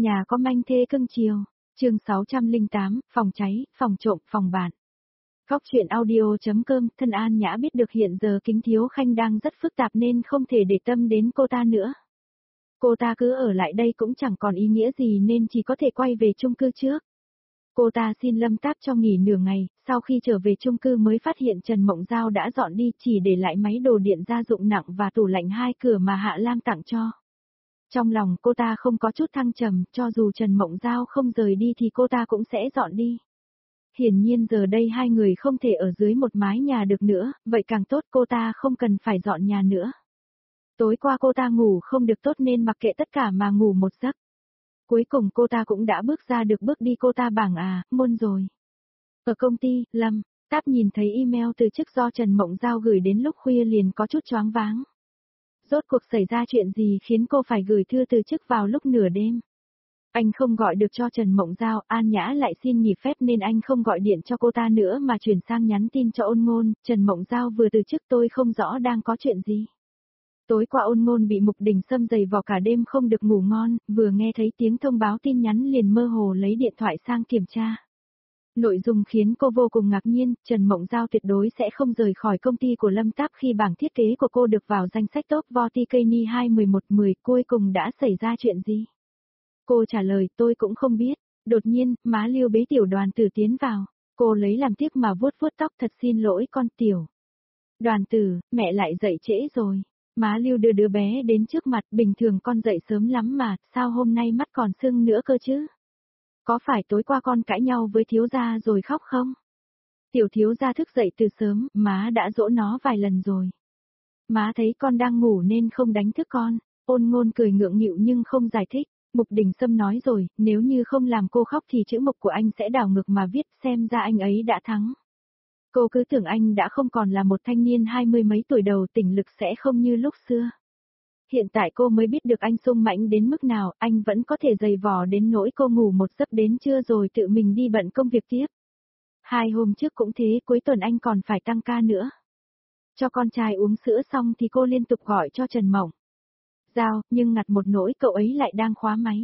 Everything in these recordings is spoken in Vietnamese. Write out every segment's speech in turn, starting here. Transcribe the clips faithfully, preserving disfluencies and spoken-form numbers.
Nhà có manh thê cưng chiều. Chương sáu trăm lẻ tám, phòng cháy, phòng trộm, phòng bạn. Góc truyện audio.com. Thân An Nhã biết được hiện giờ Kính Thiếu Khanh đang rất phức tạp nên không thể để tâm đến cô ta nữa. Cô ta cứ ở lại đây cũng chẳng còn ý nghĩa gì nên chỉ có thể quay về chung cư trước. Cô ta xin Lâm Táp cho nghỉ nửa ngày, sau khi trở về chung cư mới phát hiện Trần Mộng Giao đã dọn đi, chỉ để lại máy đồ điện gia dụng nặng và tủ lạnh hai cửa mà Hạ Lam tặng cho. Trong lòng cô ta không có chút thăng trầm, cho dù Trần Mộng Giao không rời đi thì cô ta cũng sẽ dọn đi. Hiển nhiên giờ đây hai người không thể ở dưới một mái nhà được nữa, vậy càng tốt, cô ta không cần phải dọn nhà nữa. Tối qua cô ta ngủ không được tốt nên mặc kệ tất cả mà ngủ một giấc. Cuối cùng cô ta cũng đã bước ra được bước đi. Cô ta bảng à, môn rồi. Ở công ty, Lâm Táp nhìn thấy email từ chức do Trần Mộng Giao gửi đến lúc khuya liền có chút choáng váng. Rốt cuộc xảy ra chuyện gì khiến cô phải gửi thư từ chức vào lúc nửa đêm? Anh không gọi được cho Trần Mộng Giao, An Nhã lại xin nghỉ phép nên anh không gọi điện cho cô ta nữa mà chuyển sang nhắn tin cho Ôn Ngôn. Trần Mộng Giao vừa từ chức, tôi không rõ đang có chuyện gì. Tối qua Ôn Ngôn bị Mục Đình Sâm giày vò cả đêm không được ngủ ngon, vừa nghe thấy tiếng thông báo tin nhắn liền mơ hồ lấy điện thoại sang kiểm tra. Nội dung khiến cô vô cùng ngạc nhiên, Trần Mộng Giao tuyệt đối sẽ không rời khỏi công ty của Lâm Táp khi bảng thiết kế của cô được vào danh sách top Voticani hai một một mười, cuối cùng đã xảy ra chuyện gì? Cô trả lời, tôi cũng không biết. Đột nhiên, má Lưu bế Tiểu Đoàn Tử tiến vào, cô lấy làm tiếc mà vuốt vuốt tóc, thật xin lỗi con Tiểu Đoàn Tử, mẹ lại dậy trễ rồi. Má Lưu đưa đứa bé đến trước mặt, bình thường con dậy sớm lắm mà, sao hôm nay mắt còn sưng nữa cơ chứ? Có phải tối qua con cãi nhau với thiếu gia rồi khóc không? Tiểu thiếu gia thức dậy từ sớm, má đã dỗ nó vài lần rồi. Má thấy con đang ngủ nên không đánh thức con. Ôn Ngôn cười ngượng nghịu nhưng không giải thích. Mục Đình Sâm nói rồi, nếu như không làm cô khóc thì chữ mộc của anh sẽ đảo ngược mà viết, xem ra anh ấy đã thắng. Cô cứ tưởng anh đã không còn là một thanh niên hai mươi mấy tuổi đầu, tỉnh lực sẽ không như lúc xưa. Hiện tại cô mới biết được anh sung mãnh đến mức nào, anh vẫn có thể giày vò đến nỗi cô ngủ một giấc đến trưa rồi tự mình đi bận công việc tiếp. Hai hôm trước cũng thế, cuối tuần anh còn phải tăng ca nữa. Cho con trai uống sữa xong thì cô liên tục gọi cho Trần Mộng Giao, nhưng ngặt một nỗi cậu ấy lại đang khóa máy.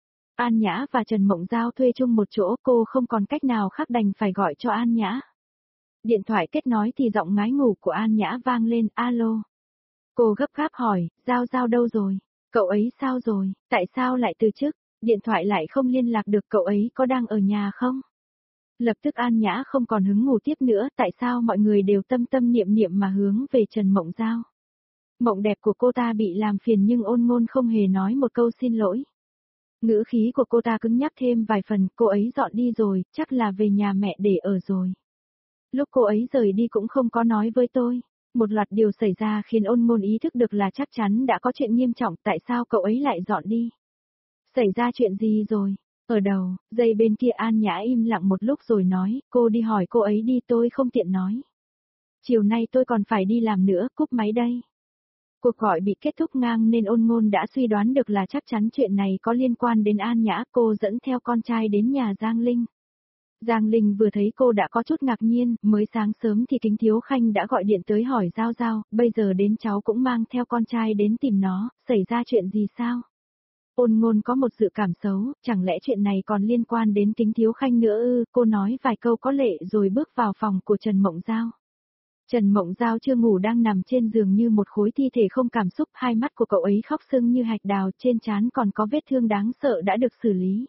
An Nhã và Trần Mộng Giao thuê chung một chỗ, cô không còn cách nào khác đành phải gọi cho An Nhã. Điện thoại kết nối thì giọng ngái ngủ của An Nhã vang lên, alo. Cô gấp gáp hỏi, Giao Giao đâu rồi? Cậu ấy sao rồi? Tại sao lại từ chức? Điện thoại lại không liên lạc được, cậu ấy có đang ở nhà không? Lập tức An Nhã không còn hứng ngủ tiếp nữa, tại sao mọi người đều tâm tâm niệm niệm mà hướng về Trần Mộng Giao? Mộng đẹp của cô ta bị làm phiền nhưng Ôn Ngôn không hề nói một câu xin lỗi. Ngữ khí của cô ta cứng nhắc thêm vài phần, cô ấy dọn đi rồi, chắc là về nhà mẹ để ở rồi. Lúc cô ấy rời đi cũng không có nói với tôi. Một loạt điều xảy ra khiến Ôn Ngôn ý thức được là chắc chắn đã có chuyện nghiêm trọng, tại sao cậu ấy lại dọn đi? Xảy ra chuyện gì rồi? Ở đầu, dây bên kia An Nhã im lặng một lúc rồi nói, cô đi hỏi cô ấy đi, tôi không tiện nói. Chiều nay tôi còn phải đi làm nữa, cúp máy đây. Cuộc gọi bị kết thúc ngang nên Ôn Ngôn đã suy đoán được là chắc chắn chuyện này có liên quan đến An Nhã. Cô dẫn theo con trai đến nhà Giang Linh. Giang Linh vừa thấy cô đã có chút ngạc nhiên, mới sáng sớm thì Kính Thiếu Khanh đã gọi điện tới hỏi Giao Giao, bây giờ đến cháu cũng mang theo con trai đến tìm nó, xảy ra chuyện gì sao? Ôn Ngôn có một dự cảm xấu, chẳng lẽ chuyện này còn liên quan đến Kính Thiếu Khanh nữa ư? Cô nói vài câu có lệ rồi bước vào phòng của Trần Mộng Giao. Trần Mộng Giao chưa ngủ đang nằm trên giường như một khối thi thể không cảm xúc, hai mắt của cậu ấy khóc sưng như hạch đào, trên trán còn có vết thương đáng sợ đã được xử lý.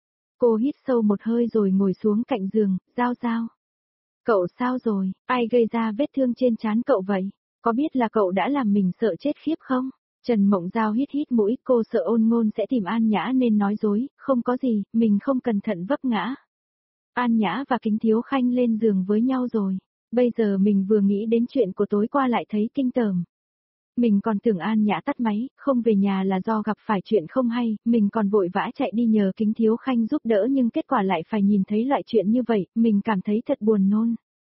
Cô hít sâu một hơi rồi ngồi xuống cạnh giường, Giao Giao. Cậu sao rồi, ai gây ra vết thương trên trán cậu vậy? Có biết là cậu đã làm mình sợ chết khiếp không? Trần Mộng Giao hít hít mũi, cô sợ Ôn Ngôn sẽ tìm An Nhã nên nói dối, không có gì, mình không cẩn thận vấp ngã. An Nhã và Kính Thiếu Khanh lên giường với nhau rồi. Bây giờ mình vừa nghĩ đến chuyện của tối qua lại thấy kinh tởm. Mình còn tưởng An Nhã tắt máy, không về nhà là do gặp phải chuyện không hay, mình còn vội vã chạy đi nhờ Kính Thiếu Khanh giúp đỡ nhưng kết quả lại phải nhìn thấy loại chuyện như vậy, mình cảm thấy thật buồn nôn.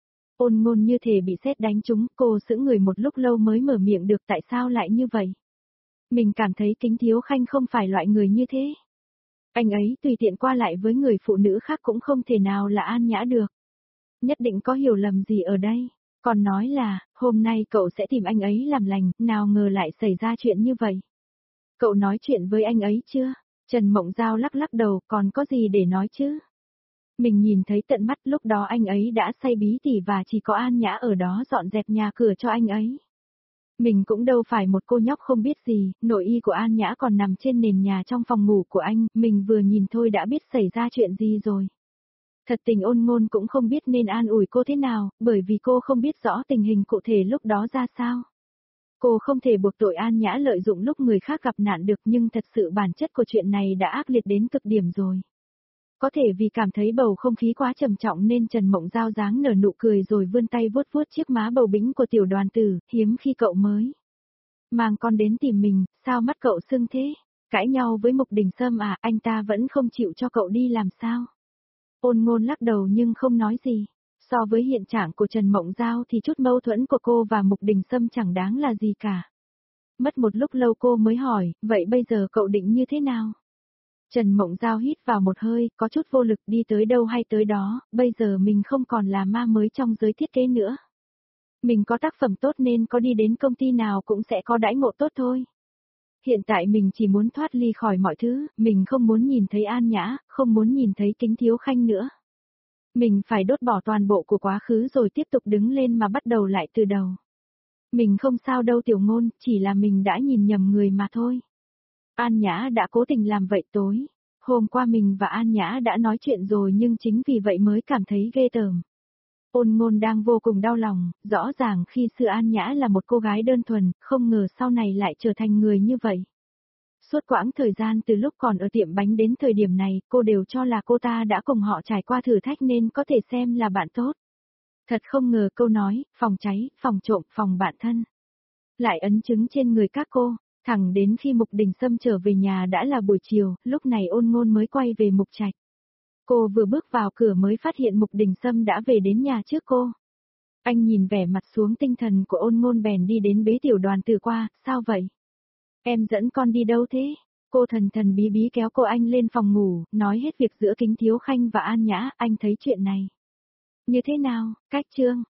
Ôn Ngôn như thể bị sét đánh trúng, cô sững người một lúc lâu mới mở miệng được, tại sao lại như vậy? Mình cảm thấy Kính Thiếu Khanh không phải loại người như thế. Anh ấy tùy tiện qua lại với người phụ nữ khác cũng không thể nào là An Nhã được. Nhất định có hiểu lầm gì ở đây. Còn nói là, hôm nay cậu sẽ tìm anh ấy làm lành, nào ngờ lại xảy ra chuyện như vậy. Cậu nói chuyện với anh ấy chưa? Trần Mộng Giao lắc lắc đầu, còn có gì để nói chứ? Mình nhìn thấy tận mắt lúc đó anh ấy đã say bí tỉ và chỉ có An Nhã ở đó dọn dẹp nhà cửa cho anh ấy. Mình cũng đâu phải một cô nhóc không biết gì, nội y của An Nhã còn nằm trên nền nhà trong phòng ngủ của anh, mình vừa nhìn thôi đã biết xảy ra chuyện gì rồi. Thật tình Ôn Ngôn cũng không biết nên an ủi cô thế nào, bởi vì cô không biết rõ tình hình cụ thể lúc đó ra sao. Cô không thể buộc tội An Nhã lợi dụng lúc người khác gặp nạn được, nhưng thật sự bản chất của chuyện này đã ác liệt đến cực điểm rồi. Có thể vì cảm thấy bầu không khí quá trầm trọng nên Trần Mộng Giao dáng nở nụ cười rồi vươn tay vuốt vuốt chiếc má bầu bĩnh của tiểu đoàn tử, hiếm khi cậu mới mang con đến tìm mình, sao mắt cậu sưng thế? Cãi nhau với Mục Đình Sâm à, anh ta vẫn không chịu cho cậu đi làm sao? Ôn Ngôn lắc đầu nhưng không nói gì. So với hiện trạng của Trần Mộng Giao thì chút mâu thuẫn của cô và Mục Đình Sâm chẳng đáng là gì cả. Mất một lúc lâu cô mới hỏi, vậy bây giờ cậu định như thế nào? Trần Mộng Giao hít vào một hơi, có chút vô lực, đi tới đâu hay tới đó, bây giờ mình không còn là ma mới trong giới thiết kế nữa. Mình có tác phẩm tốt nên có đi đến công ty nào cũng sẽ có đãi ngộ tốt thôi. Hiện tại mình chỉ muốn thoát ly khỏi mọi thứ, mình không muốn nhìn thấy An Nhã, không muốn nhìn thấy Kính Thiếu Khanh nữa. Mình phải đốt bỏ toàn bộ của quá khứ rồi tiếp tục đứng lên mà bắt đầu lại từ đầu. Mình không sao đâu Tiểu Ngôn, chỉ là mình đã nhìn nhầm người mà thôi. An Nhã đã cố tình làm vậy tối. Hôm qua mình và An Nhã đã nói chuyện rồi nhưng chính vì vậy mới cảm thấy ghê tởm. Ôn Ngôn đang vô cùng đau lòng, rõ ràng khi xưa An Nhã là một cô gái đơn thuần, không ngờ sau này lại trở thành người như vậy. Suốt quãng thời gian từ lúc còn ở tiệm bánh đến thời điểm này, cô đều cho là cô ta đã cùng họ trải qua thử thách nên có thể xem là bạn tốt. Thật không ngờ câu nói, phòng cháy, phòng trộm, phòng bạn thân. Lại ấn chứng trên người các cô, thẳng đến khi Mục Đình Sâm trở về nhà đã là buổi chiều, lúc này Ôn Ngôn mới quay về Mục Trạch. Cô vừa bước vào cửa mới phát hiện Mục Đình Sâm đã về đến nhà trước cô. Anh nhìn vẻ mặt xuống tinh thần của Ôn Ngôn bèn đi đến bế tiểu đoàn từ qua, sao vậy? Em dẫn con đi đâu thế? Cô thần thần bí bí kéo cô anh lên phòng ngủ, nói hết việc giữa Kính Thiếu Khanh và An Nhã, anh thấy chuyện này. Như thế nào, cách trương?